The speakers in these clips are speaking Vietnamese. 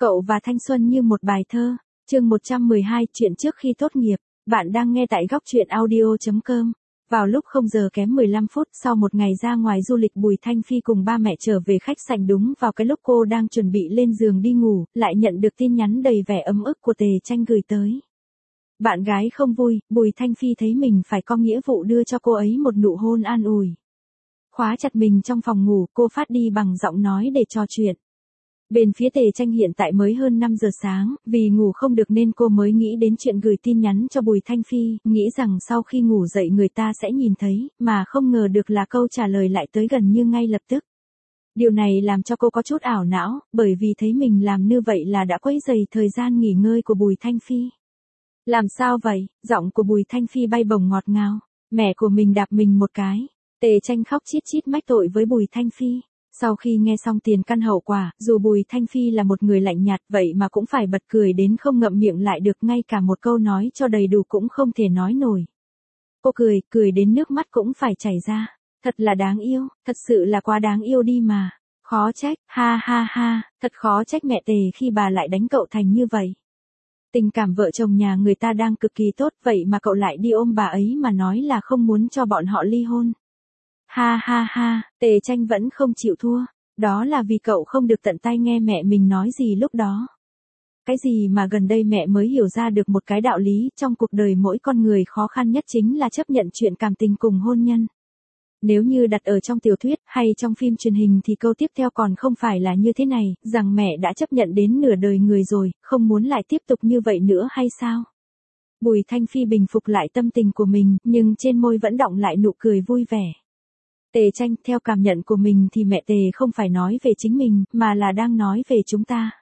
Cậu và thanh xuân như một bài thơ. Chương 112, chuyện trước khi tốt nghiệp. Bạn đang nghe tại góc truyện audio.com. Vào lúc 0 giờ kém 15 phút sau một ngày ra ngoài du lịch, Bùi Thanh Phi cùng ba mẹ trở về khách sạn đúng vào cái lúc cô đang chuẩn bị lên giường đi ngủ, lại nhận được tin nhắn đầy vẻ ấm ức của Tề Tranh gửi tới. Bạn gái không vui, Bùi Thanh Phi thấy mình phải có nghĩa vụ đưa cho cô ấy một nụ hôn an ủi. Khóa chặt mình trong phòng ngủ, cô phát đi bằng giọng nói để trò chuyện. Bên phía Tề Tranh hiện tại mới hơn 5 giờ sáng, vì ngủ không được nên cô mới nghĩ đến chuyện gửi tin nhắn cho Bùi Thanh Phi, nghĩ rằng sau khi ngủ dậy người ta sẽ nhìn thấy, mà không ngờ được là câu trả lời lại tới gần như ngay lập tức. Điều này làm cho cô có chút ảo não, bởi vì thấy mình làm như vậy là đã quấy rầy thời gian nghỉ ngơi của Bùi Thanh Phi. Làm sao vậy? Giọng của Bùi Thanh Phi bay bổng ngọt ngào. Mẹ của mình đạp mình một cái. Tề Tranh khóc chít chít mách tội với Bùi Thanh Phi. Sau khi nghe xong tiền căn hậu quả, dù Bùi Thanh Phi là một người lạnh nhạt vậy mà cũng phải bật cười đến không ngậm miệng lại được, ngay cả một câu nói cho đầy đủ cũng không thể nói nổi. Cô cười đến nước mắt cũng phải chảy ra. Thật là đáng yêu, thật sự là quá đáng yêu đi mà. Khó trách, ha ha ha, thật khó trách mẹ Tề khi bà lại đánh cậu thành như vậy. Tình cảm vợ chồng nhà người ta đang cực kỳ tốt, vậy mà cậu lại đi ôm bà ấy mà nói là không muốn cho bọn họ ly hôn. Ha ha ha, Tề Tranh vẫn không chịu thua. Đó là vì cậu không được tận tay nghe mẹ mình nói gì lúc đó. Cái gì mà gần đây mẹ mới hiểu ra được một cái đạo lý, trong cuộc đời mỗi con người khó khăn nhất chính là chấp nhận chuyện cảm tình cùng hôn nhân. Nếu như đặt ở trong tiểu thuyết hay trong phim truyền hình thì câu tiếp theo còn không phải là như thế này, rằng mẹ đã chấp nhận đến nửa đời người rồi, không muốn lại tiếp tục như vậy nữa hay sao? Bùi Thanh Phi bình phục lại tâm tình của mình, nhưng trên môi vẫn đọng lại nụ cười vui vẻ. Tề Tranh, theo cảm nhận của mình thì mẹ Tề không phải nói về chính mình, mà là đang nói về chúng ta.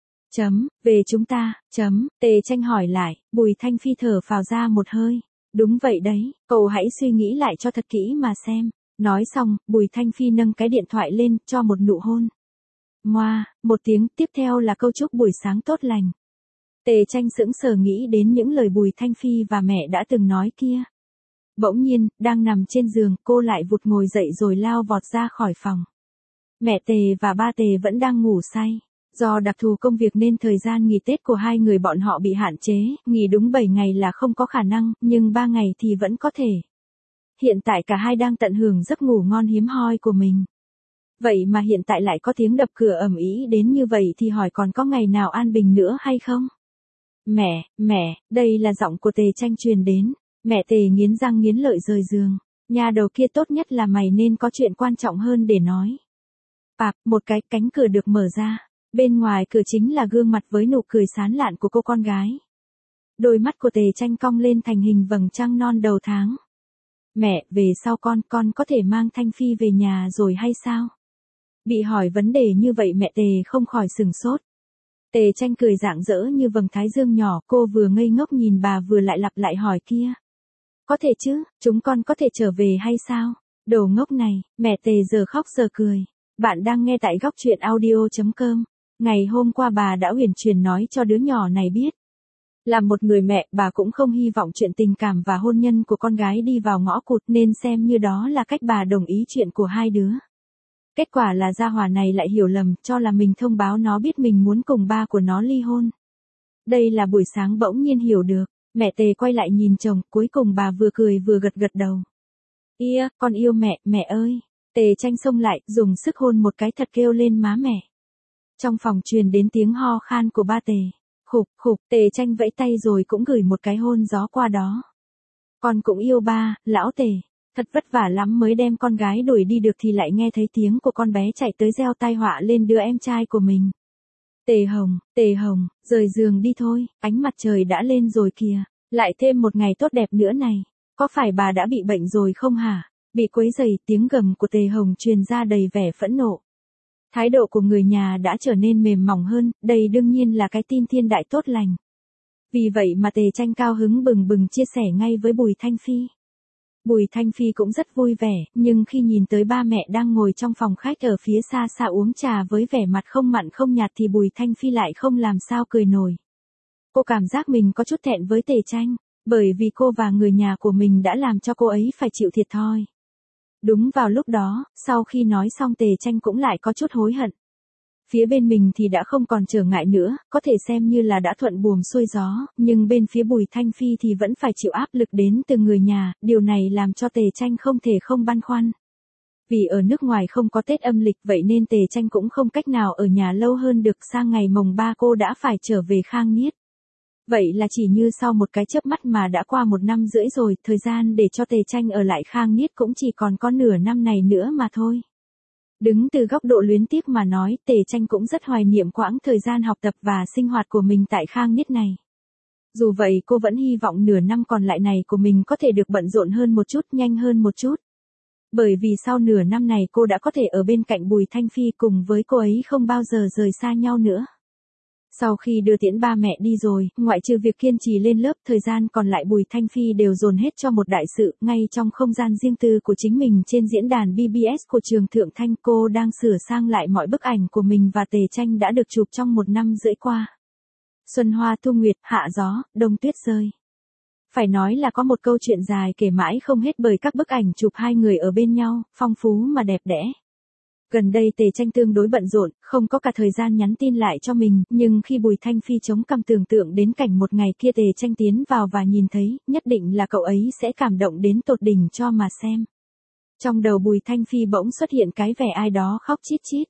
Về chúng ta, Tề Tranh hỏi lại, Bùi Thanh Phi thở phào ra một hơi. Đúng vậy đấy, cậu hãy suy nghĩ lại cho thật kỹ mà xem. Nói xong, Bùi Thanh Phi nâng cái điện thoại lên, cho một nụ hôn. Ngoa, một tiếng, tiếp theo là câu chúc buổi sáng tốt lành. Tề Tranh sững sờ nghĩ đến những lời Bùi Thanh Phi và mẹ đã từng nói kia. Bỗng nhiên, đang nằm trên giường, cô lại vụt ngồi dậy rồi lao vọt ra khỏi phòng. Mẹ Tề và ba Tề vẫn đang ngủ say. Do đặc thù công việc nên thời gian nghỉ Tết của hai người bọn họ bị hạn chế, nghỉ đúng 7 ngày là không có khả năng, nhưng 3 ngày thì vẫn có thể. Hiện tại cả hai đang tận hưởng giấc ngủ ngon hiếm hoi của mình. Vậy mà hiện tại lại có tiếng đập cửa ầm ĩ đến như vậy thì hỏi còn có ngày nào an bình nữa hay không? Mẹ, đây là giọng của Tề Tranh truyền đến. Mẹ Tề nghiến răng nghiến lợi rời giường. Nhà đầu kia, tốt nhất là mày nên có chuyện quan trọng hơn để nói. Pạp, một cái cánh cửa được mở ra. Bên ngoài cửa chính là gương mặt với nụ cười sán lạn của cô con gái. Đôi mắt của Tề Tranh cong lên thành hình vầng trăng non đầu tháng. Mẹ, về sau con có thể mang Thanh Phi về nhà rồi hay sao? Bị hỏi vấn đề như vậy mẹ Tề không khỏi sừng sốt. Tề Tranh cười rạng rỡ như vầng thái dương nhỏ, cô vừa ngây ngốc nhìn bà vừa lại lặp lại hỏi kia. Có thể chứ, chúng con có thể trở về hay sao? Đồ ngốc này, mẹ Tề giờ khóc giờ cười. Bạn đang nghe tại góc truyện audio.com. Ngày hôm qua bà đã huyền truyền nói cho đứa nhỏ này biết. Là một người mẹ, bà cũng không hy vọng chuyện tình cảm và hôn nhân của con gái đi vào ngõ cụt, nên xem như đó là cách bà đồng ý chuyện của hai đứa. Kết quả là gia hỏa này lại hiểu lầm, cho là mình thông báo nó biết mình muốn cùng ba của nó ly hôn. Đây là buổi sáng bỗng nhiên hiểu được. Mẹ Tề quay lại nhìn chồng, cuối cùng bà vừa cười vừa gật gật đầu. Ia, con yêu mẹ ơi. Tề Tranh xông lại, dùng sức hôn một cái thật kêu lên má mẹ. Trong phòng truyền đến tiếng ho khan của ba Tề. Khục, Tề Tranh vẫy tay rồi cũng gửi một cái hôn gió qua đó. Con cũng yêu ba, lão Tề. Thật vất vả lắm mới đem con gái đuổi đi được thì lại nghe thấy tiếng của con bé chạy tới gieo tai họa lên đứa em trai của mình. Tề Hồng, rời giường đi thôi, ánh mặt trời đã lên rồi kìa, lại thêm một ngày tốt đẹp nữa này. Có phải bà đã bị bệnh rồi không hả? Bị quấy rầy, tiếng gầm của Tề Hồng truyền ra đầy vẻ phẫn nộ. Thái độ của người nhà đã trở nên mềm mỏng hơn, đây đương nhiên là cái tin thiên đại tốt lành. Vì vậy mà Tề Tranh cao hứng bừng bừng chia sẻ ngay với Bùi Thanh Phi. Bùi Thanh Phi cũng rất vui vẻ, nhưng khi nhìn tới ba mẹ đang ngồi trong phòng khách ở phía xa xa uống trà với vẻ mặt không mặn không nhạt thì Bùi Thanh Phi lại không làm sao cười nổi. Cô cảm giác mình có chút thẹn với Tề Tranh, bởi vì cô và người nhà của mình đã làm cho cô ấy phải chịu thiệt thòi. Đúng vào lúc đó, sau khi nói xong Tề Tranh cũng lại có chút hối hận. Phía bên mình thì đã không còn trở ngại nữa, có thể xem như là đã thuận buồm xuôi gió, nhưng bên phía Bùi Thanh Phi thì vẫn phải chịu áp lực đến từ người nhà, điều này làm cho Tề Tranh không thể không băn khoăn. Vì ở nước ngoài không có Tết âm lịch vậy nên Tề Tranh cũng không cách nào ở nhà lâu hơn được, sang ngày mồng 3 cô đã phải trở về Khang Niết. Vậy là chỉ như sau một cái chớp mắt mà đã qua 1 năm rưỡi rồi, thời gian để cho Tề Tranh ở lại Khang Niết cũng chỉ còn có nửa năm này nữa mà thôi. Đứng từ góc độ luyến tiếc mà nói, Tề Tranh cũng rất hoài niệm quãng thời gian học tập và sinh hoạt của mình tại Khang Niết này. Dù vậy cô vẫn hy vọng nửa năm còn lại này của mình có thể được bận rộn hơn một chút, nhanh hơn một chút. Bởi vì sau nửa năm này cô đã có thể ở bên cạnh Bùi Thanh Phi, cùng với cô ấy không bao giờ rời xa nhau nữa. Sau khi đưa tiễn ba mẹ đi rồi, ngoại trừ việc kiên trì lên lớp, thời gian còn lại Bùi Thanh Phi đều dồn hết cho một đại sự, ngay trong không gian riêng tư của chính mình trên diễn đàn BBS của trường Thượng Thanh. Cô đang sửa sang lại mọi bức ảnh của mình và Tề Tranh đã được chụp trong 1 năm rưỡi qua. Xuân hoa thu nguyệt, hạ gió, đông tuyết rơi. Phải nói là có một câu chuyện dài kể mãi không hết bởi các bức ảnh chụp hai người ở bên nhau, phong phú mà đẹp đẽ. Gần đây Tề Tranh tương đối bận rộn, không có cả thời gian nhắn tin lại cho mình, nhưng khi Bùi Thanh Phi chống cằm tưởng tượng đến cảnh một ngày kia Tề Tranh tiến vào và nhìn thấy, nhất định là cậu ấy sẽ cảm động đến tột đỉnh cho mà xem. Trong đầu Bùi Thanh Phi bỗng xuất hiện cái vẻ ai đó khóc chít chít.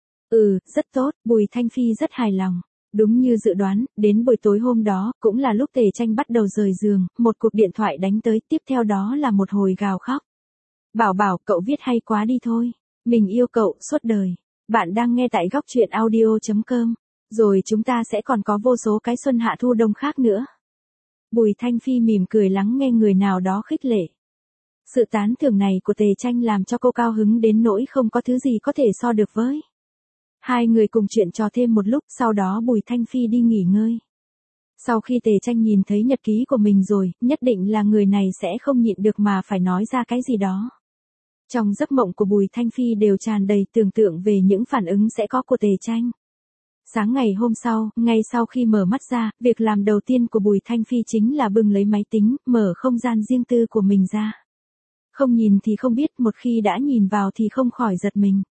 Rất tốt, Bùi Thanh Phi rất hài lòng. Đúng như dự đoán, đến buổi tối hôm đó, cũng là lúc Tề Tranh bắt đầu rời giường, một cuộc điện thoại đánh tới, tiếp theo đó là một hồi gào khóc. Bảo bảo, cậu viết hay quá đi thôi. Mình yêu cậu, suốt đời. Bạn đang nghe tại góc truyện audio.com. Rồi chúng ta sẽ còn có vô số cái xuân hạ thu đông khác nữa. Bùi Thanh Phi mỉm cười lắng nghe người nào đó khích lệ. Sự tán thưởng này của Tề Tranh làm cho cô cao hứng đến nỗi không có thứ gì có thể so được với. Hai người cùng chuyện trò thêm một lúc, sau đó Bùi Thanh Phi đi nghỉ ngơi. Sau khi Tề Tranh nhìn thấy nhật ký của mình rồi, nhất định là người này sẽ không nhịn được mà phải nói ra cái gì đó. Trong giấc mộng của Bùi Thanh Phi đều tràn đầy tưởng tượng về những phản ứng sẽ có của Tề Tranh. Sáng ngày hôm sau, ngay sau khi mở mắt ra, việc làm đầu tiên của Bùi Thanh Phi chính là bưng lấy máy tính, mở không gian riêng tư của mình ra. Không nhìn thì không biết, một khi đã nhìn vào thì không khỏi giật mình.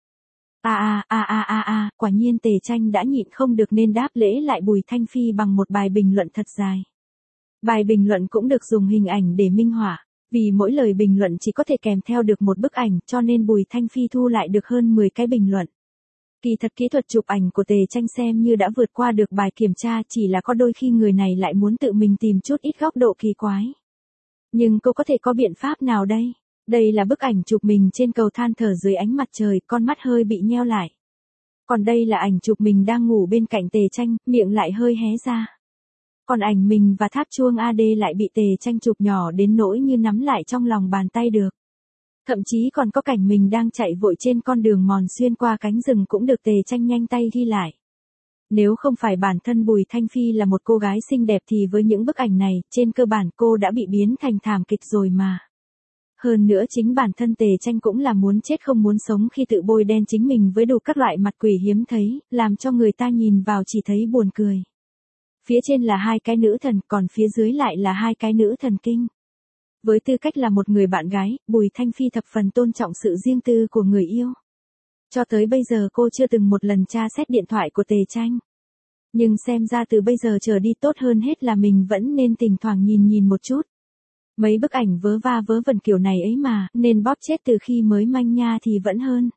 Quả nhiên Tề Tranh đã nhịn không được nên đáp lễ lại Bùi Thanh Phi bằng một bài bình luận thật dài. Bài bình luận cũng được dùng hình ảnh để minh họa. Vì mỗi lời bình luận chỉ có thể kèm theo được một bức ảnh cho nên Bùi Thanh Phi thu lại được hơn 10 cái bình luận. Kỳ thật kỹ thuật chụp ảnh của Tề Tranh xem như đã vượt qua được bài kiểm tra, chỉ là có đôi khi người này lại muốn tự mình tìm chút ít góc độ kỳ quái. Nhưng cô có thể có biện pháp nào đây? Đây là bức ảnh chụp mình trên cầu than thở dưới ánh mặt trời, con mắt hơi bị nheo lại. Còn đây là ảnh chụp mình đang ngủ bên cạnh Tề Tranh, miệng lại hơi hé ra. Còn ảnh mình và tháp chuông AD lại bị Tề Tranh chụp nhỏ đến nỗi như nắm lại trong lòng bàn tay được. Thậm chí còn có cảnh mình đang chạy vội trên con đường mòn xuyên qua cánh rừng cũng được Tề Tranh nhanh tay ghi lại. Nếu không phải bản thân Bùi Thanh Phi là một cô gái xinh đẹp thì với những bức ảnh này, trên cơ bản cô đã bị biến thành thảm kịch rồi mà. Hơn nữa chính bản thân Tề Tranh cũng là muốn chết không muốn sống khi tự bôi đen chính mình với đủ các loại mặt quỷ hiếm thấy, làm cho người ta nhìn vào chỉ thấy buồn cười. Phía trên là 2 cái nữ thần, còn phía dưới lại là 2 cái nữ thần kinh. Với tư cách là một người bạn gái, Bùi Thanh Phi thập phần tôn trọng sự riêng tư của người yêu. Cho tới bây giờ cô chưa từng một lần tra xét điện thoại của Tề Tranh. Nhưng xem ra từ bây giờ trở đi tốt hơn hết là mình vẫn nên thỉnh thoảng nhìn một chút. Mấy bức ảnh vớ va vớ vẩn kiểu này ấy mà, nên bóp chết từ khi mới manh nha thì vẫn hơn.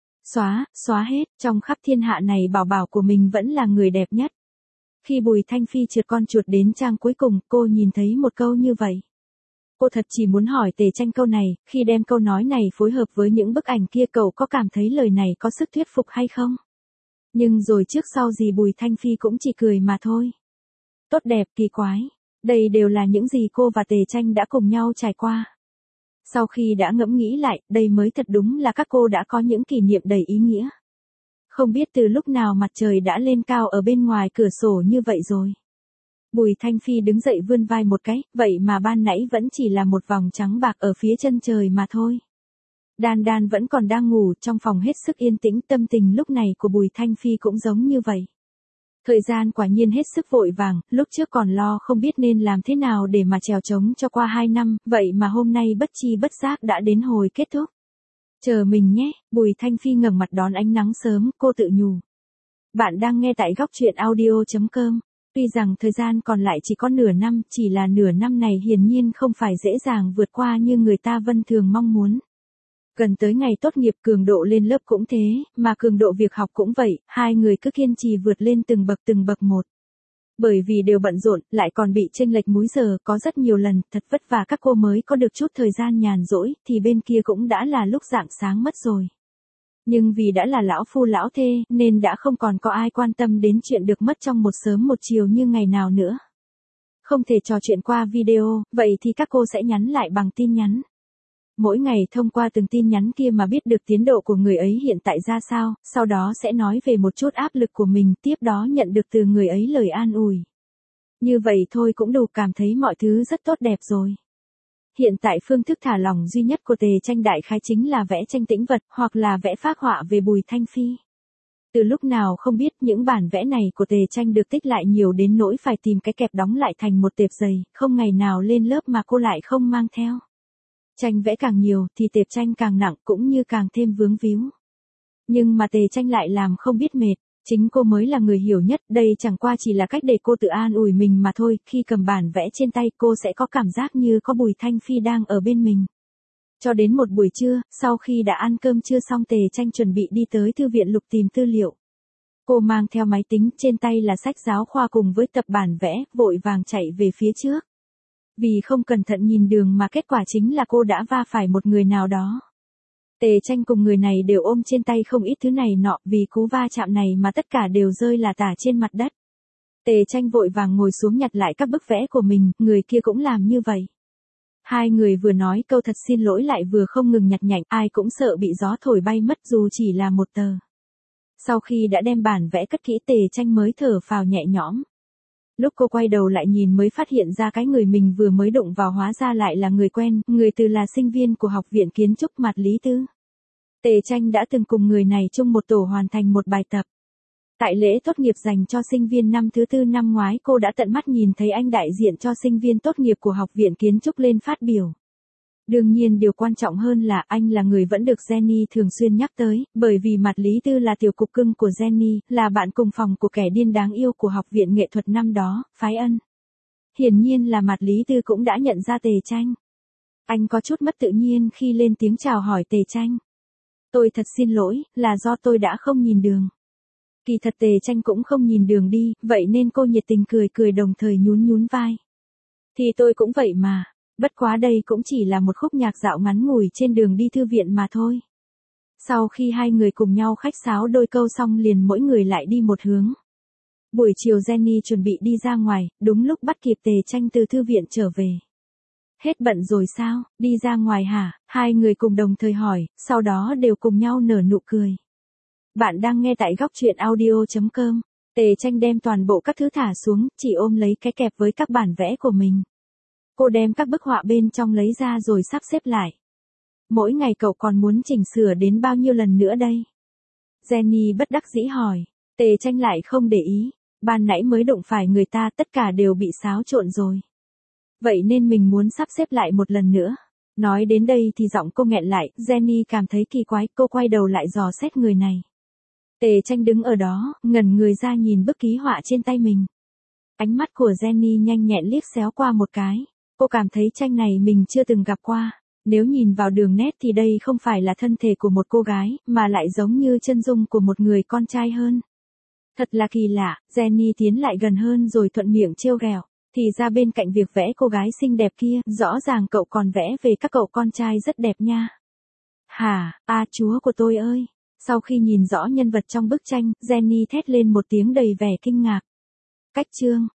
Xóa hết, trong khắp thiên hạ này bảo bảo của mình vẫn là người đẹp nhất. Khi Bùi Thanh Phi trượt con chuột đến trang cuối cùng, cô nhìn thấy một câu như vậy. Cô thật chỉ muốn hỏi Tề Tranh câu này, khi đem câu nói này phối hợp với những bức ảnh kia cậu có cảm thấy lời này có sức thuyết phục hay không? Nhưng rồi trước sau gì Bùi Thanh Phi cũng chỉ cười mà thôi. Tốt đẹp, kỳ quái. Đây đều là những gì cô và Tề Tranh đã cùng nhau trải qua. Sau khi đã ngẫm nghĩ lại, đây mới thật đúng là các cô đã có những kỷ niệm đầy ý nghĩa. Không biết từ lúc nào mặt trời đã lên cao ở bên ngoài cửa sổ như vậy rồi. Bùi Thanh Phi đứng dậy vươn vai một cái, vậy mà ban nãy vẫn chỉ là một vòng trắng bạc ở phía chân trời mà thôi. Đan Đan vẫn còn đang ngủ, trong phòng hết sức yên tĩnh, tâm tình lúc này của Bùi Thanh Phi cũng giống như vậy. Thời gian quả nhiên hết sức vội vàng, lúc trước còn lo không biết nên làm thế nào để mà trèo trống cho qua 2 năm, vậy mà hôm nay bất chi bất giác đã đến hồi kết thúc. Chờ mình nhé, Bùi Thanh Phi ngẩng mặt đón ánh nắng sớm, cô tự nhủ. Bạn đang nghe tại góc truyện audio.com. Tuy rằng thời gian còn lại chỉ có nửa năm, chỉ là nửa năm này hiển nhiên không phải dễ dàng vượt qua như người ta vân thường mong muốn. Gần tới ngày tốt nghiệp cường độ lên lớp cũng thế, mà cường độ việc học cũng vậy, hai người cứ kiên trì vượt lên từng bậc một. Bởi vì đều bận rộn, lại còn bị chênh lệch múi giờ, có rất nhiều lần, thật vất vả các cô mới có được chút thời gian nhàn rỗi, thì bên kia cũng đã là lúc rạng sáng mất rồi. Nhưng vì đã là lão phu lão thê, nên đã không còn có ai quan tâm đến chuyện được mất trong một sớm một chiều như ngày nào nữa. Không thể trò chuyện qua video, vậy thì các cô sẽ nhắn lại bằng tin nhắn. Mỗi ngày thông qua từng tin nhắn kia mà biết được tiến độ của người ấy hiện tại ra sao, sau đó sẽ nói về một chút áp lực của mình, tiếp đó nhận được từ người ấy lời an ủi. Như vậy thôi cũng đủ cảm thấy mọi thứ rất tốt đẹp rồi. Hiện tại phương thức thả lỏng duy nhất của Tề Tranh đại khái chính là vẽ tranh tĩnh vật, hoặc là vẽ phác họa về Bùi Thanh Phi. Từ lúc nào không biết những bản vẽ này của Tề Tranh được tích lại nhiều đến nỗi phải tìm cái kẹp đóng lại thành một tệp dày, không ngày nào lên lớp mà cô lại không mang theo. Tranh vẽ càng nhiều thì tệp tranh càng nặng cũng như càng thêm vướng víu. Nhưng mà Tề Tranh lại làm không biết mệt, chính cô mới là người hiểu nhất, đây chẳng qua chỉ là cách để cô tự an ủi mình mà thôi, khi cầm bản vẽ trên tay cô sẽ có cảm giác như có Bùi Thanh Phi đang ở bên mình. Cho đến một buổi trưa, sau khi đã ăn cơm trưa xong Tề Tranh chuẩn bị đi tới thư viện lục tìm tư liệu. Cô mang theo máy tính, trên tay là sách giáo khoa cùng với tập bản vẽ, vội vàng chạy về phía trước. Vì không cẩn thận nhìn đường mà kết quả chính là cô đã va phải một người nào đó. Tề Tranh cùng người này đều ôm trên tay không ít thứ này nọ, vì cú va chạm này mà tất cả đều rơi là tả trên mặt đất. Tề Tranh vội vàng ngồi xuống nhặt lại các bức vẽ của mình, người kia cũng làm như vậy. Hai người vừa nói câu thật xin lỗi lại vừa không ngừng nhặt nhạnh, ai cũng sợ bị gió thổi bay mất dù chỉ là một tờ. Sau khi đã đem bản vẽ cất kỹ Tề Tranh mới thở phào nhẹ nhõm. Lúc cô quay đầu lại nhìn mới phát hiện ra cái người mình vừa mới đụng vào hóa ra lại là người quen, người từ là sinh viên của Học viện Kiến trúc Mạt Lý Tư. Tề Tranh đã từng cùng người này chung một tổ hoàn thành một bài tập. Tại lễ tốt nghiệp dành cho sinh viên năm thứ tư năm ngoái cô đã tận mắt nhìn thấy anh đại diện cho sinh viên tốt nghiệp của Học viện Kiến trúc lên phát biểu. Đương nhiên điều quan trọng hơn là anh là người vẫn được Jenny thường xuyên nhắc tới, bởi vì Mạt Lý Tư là tiểu cục cưng của Jenny, là bạn cùng phòng của kẻ điên đáng yêu của Học viện Nghệ thuật năm đó, Phái Ân. Hiển nhiên là Mạt Lý Tư cũng đã nhận ra Tề Tranh. Anh có chút mất tự nhiên khi lên tiếng chào hỏi Tề Tranh. Tôi thật xin lỗi, là do tôi đã không nhìn đường. Kỳ thật Tề Tranh cũng không nhìn đường đi, vậy nên cô nhiệt tình cười đồng thời nhún vai. Thì tôi cũng vậy mà. Bất quá đây cũng chỉ là một khúc nhạc dạo ngắn ngủi trên đường đi thư viện mà thôi. Sau khi hai người cùng nhau khách sáo đôi câu xong liền mỗi người lại đi một hướng. Buổi chiều Jenny chuẩn bị đi ra ngoài, đúng lúc bắt kịp Tề Tranh từ thư viện trở về. Hết bận rồi sao, đi ra ngoài hả? Hai người cùng đồng thời hỏi, sau đó đều cùng nhau nở nụ cười. Bạn đang nghe tại góc truyện audio.com. Tề Tranh đem toàn bộ các thứ thả xuống, chỉ ôm lấy cái kẹp với các bản vẽ của mình. Cô đem các bức họa bên trong lấy ra rồi sắp xếp lại. Mỗi ngày cậu còn muốn chỉnh sửa đến bao nhiêu lần nữa đây? Jenny bất đắc dĩ hỏi. Tề Tranh lại không để ý. Ban nãy mới đụng phải người ta, tất cả đều bị xáo trộn rồi. Vậy nên mình muốn sắp xếp lại một lần nữa. Nói đến đây thì giọng cô nghẹn lại, Jenny cảm thấy kỳ quái, cô quay đầu lại dò xét người này. Tề Tranh đứng ở đó, ngẩn người ra nhìn bức ký họa trên tay mình. Ánh mắt của Jenny nhanh nhẹn liếc xéo qua một cái. Cô cảm thấy tranh này mình chưa từng gặp qua. Nếu nhìn vào đường nét thì đây không phải là thân thể của một cô gái, mà lại giống như chân dung của một người con trai hơn. Thật là kỳ lạ, Jenny tiến lại gần hơn rồi thuận miệng trêu ghẹo. Thì ra bên cạnh việc vẽ cô gái xinh đẹp kia, rõ ràng cậu còn vẽ về các cậu con trai rất đẹp nha. Hả, chúa của tôi ơi. Sau khi nhìn rõ nhân vật trong bức tranh, Jenny thét lên một tiếng đầy vẻ kinh ngạc. Cách chương.